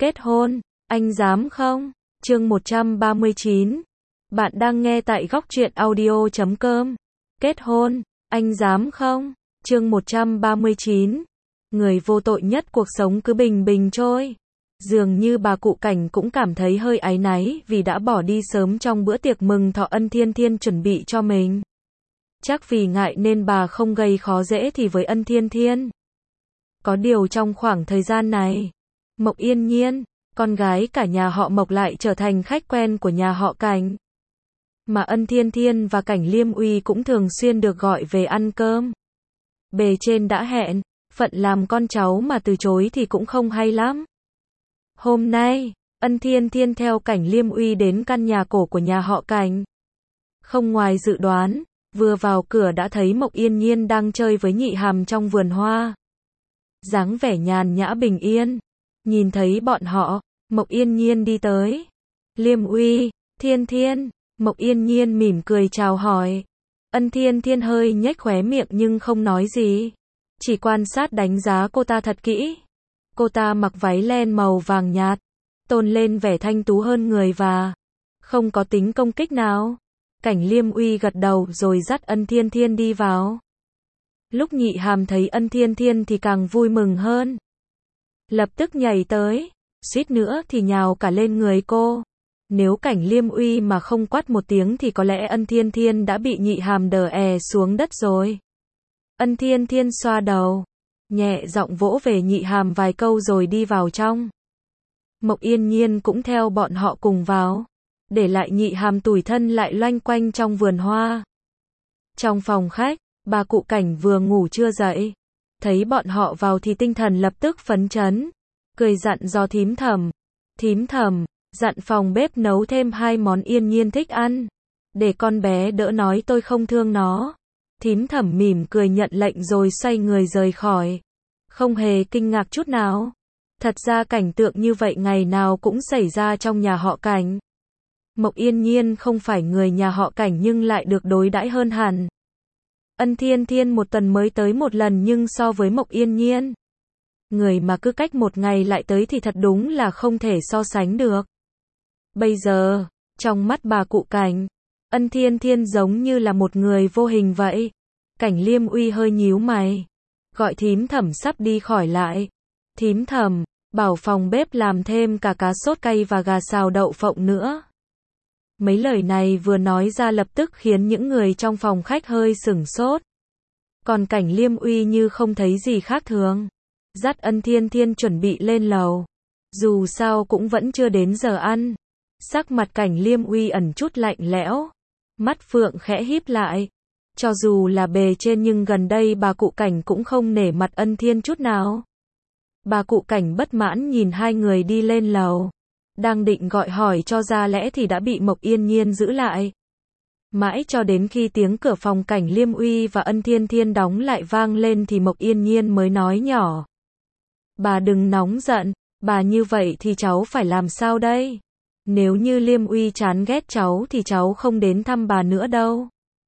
Kết hôn, anh dám không? Chương 139. Bạn đang nghe tại góc truyện audio.com. Kết hôn, anh dám không? Chương 139. Người vô tội nhất cuộc sống cứ bình bình trôi. Dường như bà cụ Cảnh cũng cảm thấy hơi áy náy vì đã bỏ đi sớm trong bữa tiệc mừng thọ Ân Thiên Thiên chuẩn bị cho mình. Chắc vì ngại nên bà không gây khó dễ thì với Ân Thiên Thiên. Có điều trong khoảng thời gian này, Mộc Yên Nhiên, con gái cả nhà họ Mộc lại trở thành khách quen của nhà họ Cảnh. Mà Ân Thiên Thiên và Cảnh Liêm Uy cũng thường xuyên được gọi về ăn cơm. Bề trên đã hẹn, phận làm con cháu mà từ chối thì cũng không hay lắm. Hôm nay, Ân Thiên Thiên theo Cảnh Liêm Uy đến căn nhà cổ của nhà họ Cảnh. Không ngoài dự đoán, vừa vào cửa đã thấy Mộc Yên Nhiên đang chơi với Nhị Hàm trong vườn hoa. Dáng vẻ nhàn nhã bình yên. Nhìn thấy bọn họ, Mộc Yên Nhiên đi tới. Liêm Uy, Thiên Thiên, Mộc Yên Nhiên mỉm cười chào hỏi. Ân Thiên Thiên hơi nhếch khóe miệng nhưng không nói gì. Chỉ quan sát đánh giá cô ta thật kỹ. Cô ta mặc váy len màu vàng nhạt, tôn lên vẻ thanh tú hơn người và không có tính công kích nào. Cảnh Liêm Uy gật đầu rồi dắt Ân Thiên Thiên đi vào. Lúc Nhị Hàm thấy Ân Thiên Thiên thì càng vui mừng hơn. Lập tức nhảy tới, suýt nữa thì nhào cả lên người cô. Nếu Cảnh Liêm Uy mà không quát một tiếng thì có lẽ Ân Thiên Thiên đã bị Nhị Hàm đè xuống đất rồi. Ân Thiên Thiên xoa đầu, nhẹ giọng vỗ về Nhị Hàm vài câu rồi đi vào trong. Mộc Yên Nhiên cũng theo bọn họ cùng vào, để lại Nhị Hàm tủi thân lại loanh quanh trong vườn hoa. Trong phòng khách, bà cụ Cảnh vừa ngủ chưa dậy, thấy bọn họ vào thì tinh thần lập tức phấn chấn, cười dặn dò Thím Thẩm, dặn phòng bếp nấu thêm 2 món Yên Nhiên thích ăn, để con bé đỡ nói tôi không thương nó. Thím Thẩm mỉm cười nhận lệnh rồi xoay người rời khỏi, không hề kinh ngạc chút nào. Thật ra cảnh tượng như vậy ngày nào cũng xảy ra trong nhà họ Cảnh. Mộc Yên Nhiên không phải người nhà họ Cảnh nhưng lại được đối đãi hơn hẳn. Ân Thiên Thiên một tuần mới tới một lần nhưng so với Mộc Yên Nhiên, người mà cứ cách một ngày lại tới thì thật đúng là không thể so sánh được. Bây giờ, trong mắt bà cụ Cảnh, Ân Thiên Thiên giống như là một người vô hình vậy. Cảnh Liêm Uy hơi nhíu mày, gọi Thím Thẩm sắp đi khỏi lại. Thím Thẩm, bảo phòng bếp làm thêm cả cá sốt cay và gà xào đậu phộng nữa. Mấy lời này vừa nói ra lập tức khiến những người trong phòng khách hơi sửng sốt. Còn Cảnh Liêm Uy như không thấy gì khác thường, dắt Ân Thiên Thiên chuẩn bị lên lầu. Dù sao cũng vẫn chưa đến giờ ăn. Sắc mặt Cảnh Liêm Uy ẩn chút lạnh lẽo, mắt phượng khẽ híp lại. Cho dù là bề trên nhưng gần đây bà cụ Cảnh cũng không nể mặt Ân Thiên chút nào. Bà cụ Cảnh bất mãn nhìn hai người đi lên lầu, đang định gọi hỏi cho ra lẽ thì đã bị Mộc Yên Nhiên giữ lại. Mãi cho đến khi tiếng cửa phòng Cảnh Liêm Uy và Ân Thiên Thiên đóng lại vang lên thì Mộc Yên Nhiên mới nói nhỏ. Bà đừng nóng giận, bà như vậy thì cháu phải làm sao đây? Nếu như Liêm Uy chán ghét cháu thì cháu không đến thăm bà nữa đâu.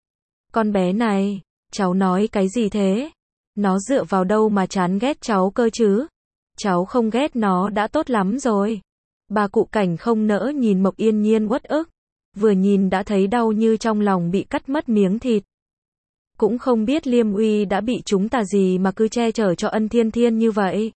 Con bé này, cháu nói cái gì thế? Nó dựa vào đâu mà chán ghét cháu cơ chứ? Cháu không ghét nó đã tốt lắm rồi. Bà cụ Cảnh không nỡ nhìn Mộc Yên Nhiên uất ức, vừa nhìn đã thấy đau như trong lòng bị cắt mất miếng thịt. Cũng không biết Liêm Uy đã bị trúng tà gì mà cứ che chở cho Ân Thiên Thiên như vậy.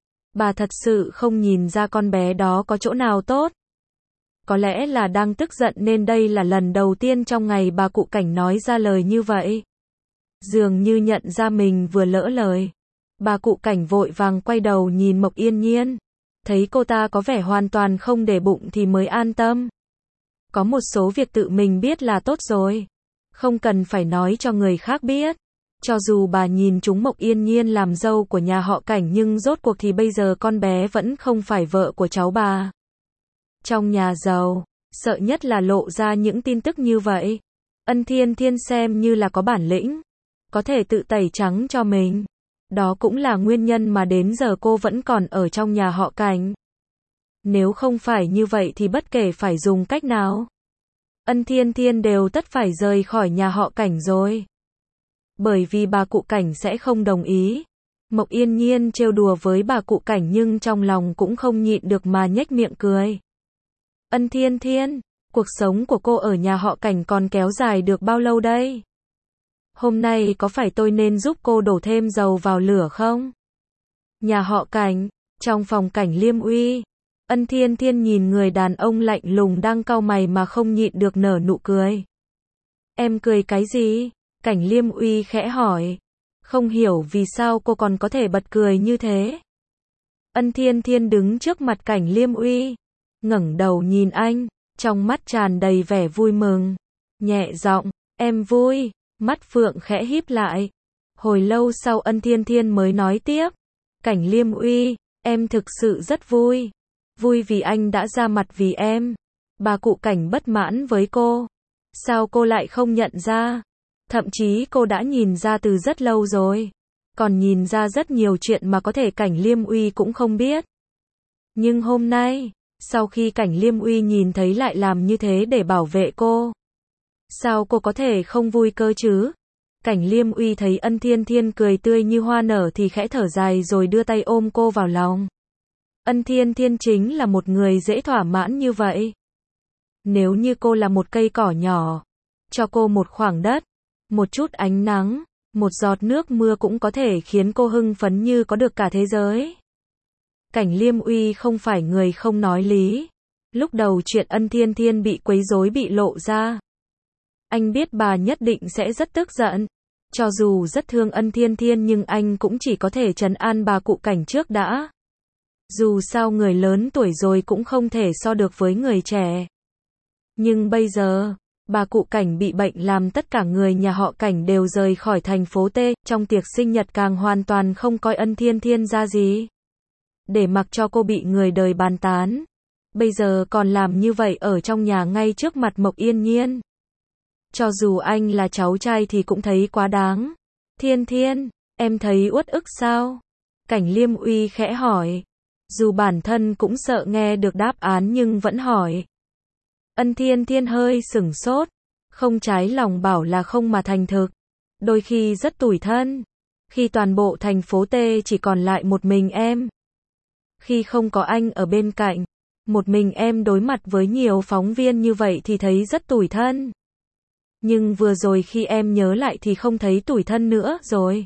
Bà thật sự không nhìn ra con bé đó có chỗ nào tốt. Có lẽ là đang tức giận nên đây là lần đầu tiên trong ngày bà cụ Cảnh nói ra lời như vậy. Dường như nhận ra mình vừa lỡ lời. Bà cụ Cảnh vội vàng quay đầu nhìn Mộc Yên Nhiên. Thấy cô ta có vẻ hoàn toàn không để bụng thì mới an tâm. Có một số việc tự mình biết là tốt rồi, không cần phải nói cho người khác biết. Cho dù bà nhìn chúng Mộc Yên Nhiên làm dâu của nhà họ Cảnh nhưng rốt cuộc thì bây giờ con bé vẫn không phải vợ của cháu bà. Trong nhà giàu, sợ nhất là lộ ra những tin tức như vậy. Ân Thiên Thiên xem như là có bản lĩnh, có thể tự tẩy trắng cho mình. Đó cũng là nguyên nhân mà đến giờ cô vẫn còn ở trong nhà họ Cảnh. Nếu không phải như vậy thì bất kể phải dùng cách nào, Ân Thiên Thiên đều tất phải rời khỏi nhà họ Cảnh rồi. Bởi vì bà cụ Cảnh sẽ không đồng ý. Mộc Yên Nhiên trêu đùa với bà cụ Cảnh nhưng trong lòng cũng không nhịn được mà nhếch miệng cười. Ân Thiên Thiên, cuộc sống của cô ở nhà họ Cảnh còn kéo dài được bao lâu đây? Hôm nay có phải tôi nên giúp cô đổ thêm dầu vào lửa không? Nhà họ Cảnh, trong phòng Cảnh Liêm Uy, Ân Thiên Thiên nhìn người đàn ông lạnh lùng đang cau mày mà không nhịn được nở nụ cười. Em cười cái gì? Cảnh Liêm Uy khẽ hỏi. Không hiểu vì sao cô còn có thể bật cười như thế. Ân Thiên Thiên đứng trước mặt Cảnh Liêm Uy, ngẩng đầu nhìn anh, trong mắt tràn đầy vẻ vui mừng, nhẹ giọng, em vui, mắt phượng khẽ híp lại. Hồi lâu sau Ân Thiên Thiên mới nói tiếp, Cảnh Liêm Uy, em thực sự rất vui, vui vì anh đã ra mặt vì em. Bà cụ Cảnh bất mãn với cô, sao cô lại không nhận ra? Thậm chí cô đã nhìn ra từ rất lâu rồi, còn nhìn ra rất nhiều chuyện mà có thể Cảnh Liêm Uy cũng không biết. Nhưng hôm nay, sau khi Cảnh Liêm Uy nhìn thấy lại làm như thế để bảo vệ cô, sao cô có thể không vui cơ chứ? Cảnh Liêm Uy thấy Ân Thiên Thiên cười tươi như hoa nở thì khẽ thở dài rồi đưa tay ôm cô vào lòng. Ân Thiên Thiên chính là một người dễ thỏa mãn như vậy. Nếu như cô là một cây cỏ nhỏ, cho cô một khoảng đất, một chút ánh nắng, một giọt nước mưa cũng có thể khiến cô hưng phấn như có được cả thế giới. Cảnh Liêm Uy không phải người không nói lý. Lúc đầu chuyện Ân Thiên Thiên bị quấy rối bị lộ ra, anh biết bà nhất định sẽ rất tức giận. Cho dù rất thương Ân Thiên Thiên nhưng anh cũng chỉ có thể trấn an bà cụ Cảnh trước đã. Dù sao người lớn tuổi rồi cũng không thể so được với người trẻ. Nhưng bây giờ, bà cụ Cảnh bị bệnh làm tất cả người nhà họ Cảnh đều rời khỏi thành phố T, trong tiệc sinh nhật càng hoàn toàn không coi Ân Thiên Thiên ra gì. Để mặc cho cô bị người đời bàn tán. Bây giờ còn làm như vậy ở trong nhà ngay trước mặt Mộc Yên Nhiên. Cho dù anh là cháu trai thì cũng thấy quá đáng. Thiên Thiên, em thấy uất ức sao? Cảnh Liêm Uy khẽ hỏi. Dù bản thân cũng sợ nghe được đáp án nhưng vẫn hỏi. Ân Thiên Thiên hơi sửng sốt, không trái lòng bảo là không mà thành thực. Đôi khi rất tủi thân, khi toàn bộ thành phố T chỉ còn lại một mình em. Khi không có anh ở bên cạnh, một mình em đối mặt với nhiều phóng viên như vậy thì thấy rất tủi thân. Nhưng vừa rồi khi em nhớ lại thì không thấy tủi thân nữa rồi.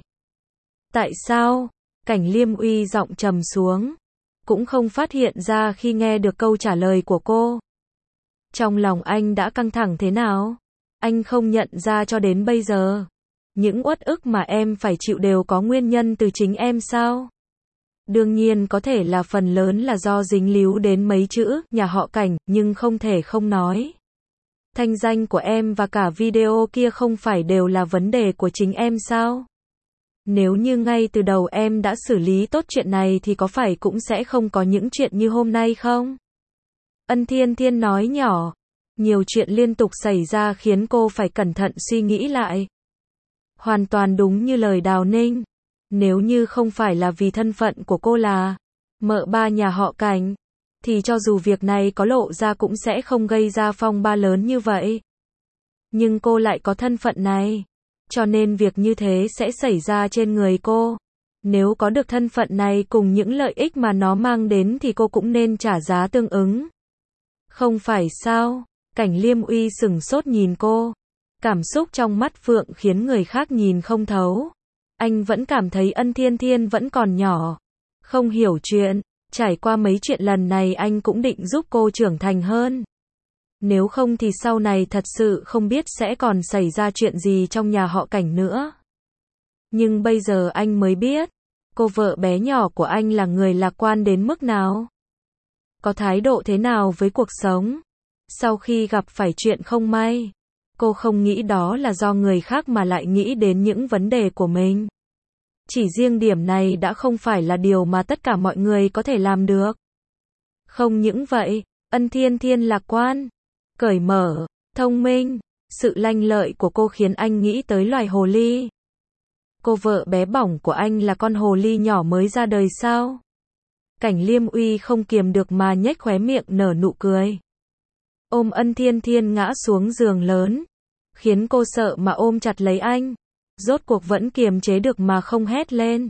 Tại sao? Cảnh Liêm Uy giọng trầm xuống, cũng không phát hiện ra khi nghe được câu trả lời của cô. Trong lòng anh đã căng thẳng thế nào? Anh không nhận ra cho đến bây giờ. Những uất ức mà em phải chịu đều có nguyên nhân từ chính em sao? Đương nhiên có thể là phần lớn là do dính líu đến mấy chữ nhà họ Cảnh, nhưng không thể không nói. Thanh danh của em và cả video kia không phải đều là vấn đề của chính em sao? Nếu như ngay từ đầu em đã xử lý tốt chuyện này thì có phải cũng sẽ không có những chuyện như hôm nay không? Ân Thiên Thiên nói nhỏ. Nhiều chuyện liên tục xảy ra khiến cô phải cẩn thận suy nghĩ lại. Hoàn toàn đúng như lời Đào Ninh. Nếu như không phải là vì thân phận của cô là mợ ba nhà họ Cảnh, thì cho dù việc này có lộ ra cũng sẽ không gây ra phong ba lớn như vậy. Nhưng cô lại có thân phận này, cho nên việc như thế sẽ xảy ra trên người cô. Nếu có được thân phận này cùng những lợi ích mà nó mang đến thì cô cũng nên trả giá tương ứng. Không phải sao? Cảnh Liêm Uy sửng sốt nhìn cô. Cảm xúc trong mắt Phượng khiến người khác nhìn không thấu. Anh vẫn cảm thấy Ân Thiên Thiên vẫn còn nhỏ, không hiểu chuyện. Trải qua mấy chuyện lần này anh cũng định giúp cô trưởng thành hơn. Nếu không thì sau này thật sự không biết sẽ còn xảy ra chuyện gì trong nhà họ Cảnh nữa. Nhưng bây giờ anh mới biết, cô vợ bé nhỏ của anh là người lạc quan đến mức nào. Có thái độ thế nào với cuộc sống. Sau khi gặp phải chuyện không may, cô không nghĩ đó là do người khác mà lại nghĩ đến những vấn đề của mình. Chỉ riêng điểm này đã không phải là điều mà tất cả mọi người có thể làm được. Không những vậy, Ân Thiên Thiên lạc quan, cởi mở, thông minh, sự lanh lợi của cô khiến anh nghĩ tới loài hồ ly. Cô vợ bé bỏng của anh là con hồ ly nhỏ mới ra đời sao? Cảnh Liêm Uy không kiềm được mà nhếch khóe miệng nở nụ cười. Ôm Ân Thiên Thiên ngã xuống giường lớn, khiến cô sợ mà ôm chặt lấy anh. Rốt cuộc vẫn kiềm chế được mà không hét lên.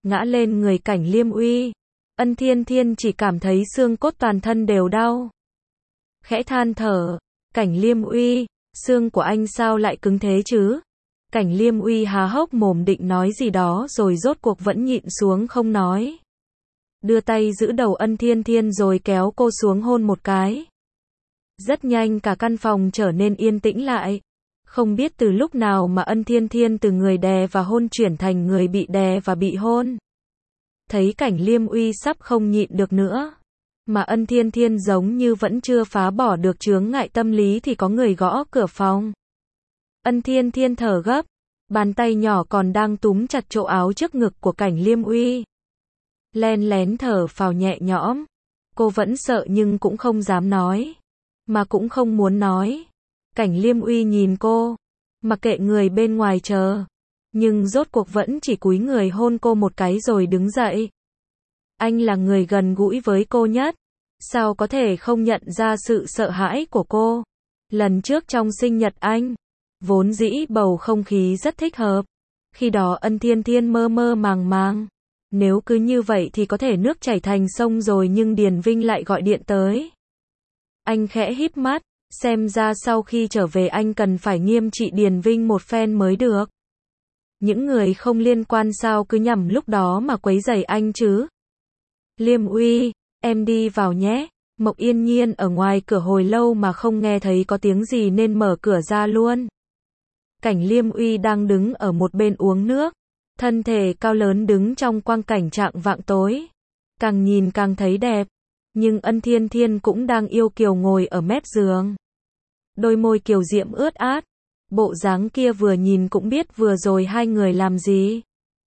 ngã lên người Cảnh Liêm Uy. Ân Thiên Thiên chỉ cảm thấy xương cốt toàn thân đều đau. Khẽ than thở, Cảnh Liêm Uy, xương của anh sao lại cứng thế chứ? Cảnh Liêm Uy há hốc mồm định nói gì đó rồi rốt cuộc vẫn nhịn xuống không nói. Đưa tay giữ đầu Ân Thiên Thiên rồi kéo cô xuống hôn một cái. Rất nhanh cả căn phòng trở nên yên tĩnh lại. Không biết từ lúc nào mà Ân Thiên Thiên từ người đè và hôn chuyển thành người bị đè và bị hôn. Thấy Cảnh Liêm Uy sắp không nhịn được nữa, mà Ân Thiên Thiên giống như vẫn chưa phá bỏ được chướng ngại tâm lý thì có người gõ cửa phòng. Ân Thiên Thiên thở gấp, bàn tay nhỏ còn đang túm chặt chỗ áo trước ngực của Cảnh Liêm Uy. Len lén thở phào nhẹ nhõm. Cô vẫn sợ nhưng cũng không dám nói, mà cũng không muốn nói. Cảnh Liêm Uy nhìn cô, mặc kệ người bên ngoài chờ, nhưng rốt cuộc vẫn chỉ cúi người hôn cô một cái rồi đứng dậy. Anh là người gần gũi với cô nhất, sao có thể không nhận ra sự sợ hãi của cô? Lần trước trong sinh nhật anh, vốn dĩ bầu không khí rất thích hợp. Khi đó Ân Thiên Thiên mơ mơ màng màng. Nếu cứ như vậy thì có thể nước chảy thành sông rồi, nhưng Điền Vinh lại gọi điện tới. Anh khẽ híp mắt, xem ra sau khi trở về anh cần phải nghiêm trị Điền Vinh một phen mới được. Những người không liên quan sao cứ nhằm lúc đó mà quấy rầy anh chứ? Liêm Uy, em đi vào nhé. Mộc Yên Nhiên ở ngoài cửa hồi lâu mà không nghe thấy có tiếng gì nên mở cửa ra luôn. Cảnh Liêm Uy đang đứng ở một bên uống nước. Thân thể cao lớn đứng trong quang cảnh trạng vạng tối. Càng nhìn càng thấy đẹp. Nhưng Ân Thiên Thiên cũng đang yêu kiều ngồi ở mép giường. Đôi môi kiều diễm ướt át. Bộ dáng kia vừa nhìn cũng biết vừa rồi hai người làm gì.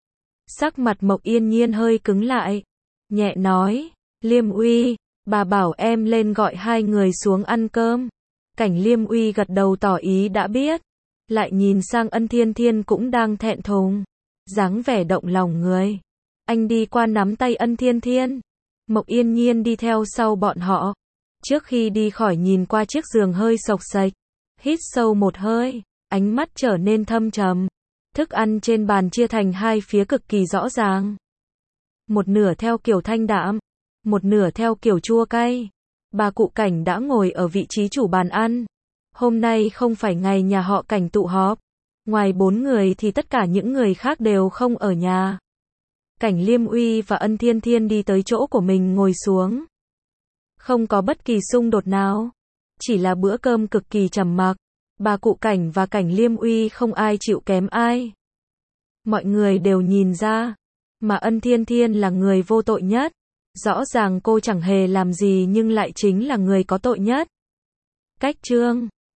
Sắc mặt Mộc Yên Nhiên hơi cứng lại. Nhẹ nói, Liêm Uy, bà bảo em lên gọi hai người xuống ăn cơm. Cảnh Liêm Uy gật đầu tỏ ý đã biết. Lại nhìn sang Ân Thiên Thiên cũng đang thẹn thùng, dáng vẻ động lòng người. Anh đi qua nắm tay Ân Thiên Thiên. Mộc Yên Nhiên đi theo sau bọn họ. Trước khi đi khỏi nhìn qua chiếc giường hơi xộc xệch, hít sâu một hơi, ánh mắt trở nên thâm trầm. Thức ăn trên bàn chia thành hai phía cực kỳ rõ ràng. Một nửa theo kiểu thanh đạm, một nửa theo kiểu chua cay. Bà cụ Cảnh đã ngồi ở vị trí chủ bàn ăn. Hôm nay không phải ngày nhà họ Cảnh tụ họp. Ngoài 4 người thì tất cả những người khác đều không ở nhà. Cảnh Liêm Uy và Ân Thiên Thiên đi tới chỗ của mình ngồi xuống. Không có bất kỳ xung đột nào. Chỉ là bữa cơm cực kỳ trầm mặc. Bà cụ Cảnh và Cảnh Liêm Uy không ai chịu kém ai. Mọi người đều nhìn ra. Mà Ân Thiên Thiên là người vô tội nhất. Rõ ràng cô chẳng hề làm gì nhưng lại chính là người có tội nhất. Cách chương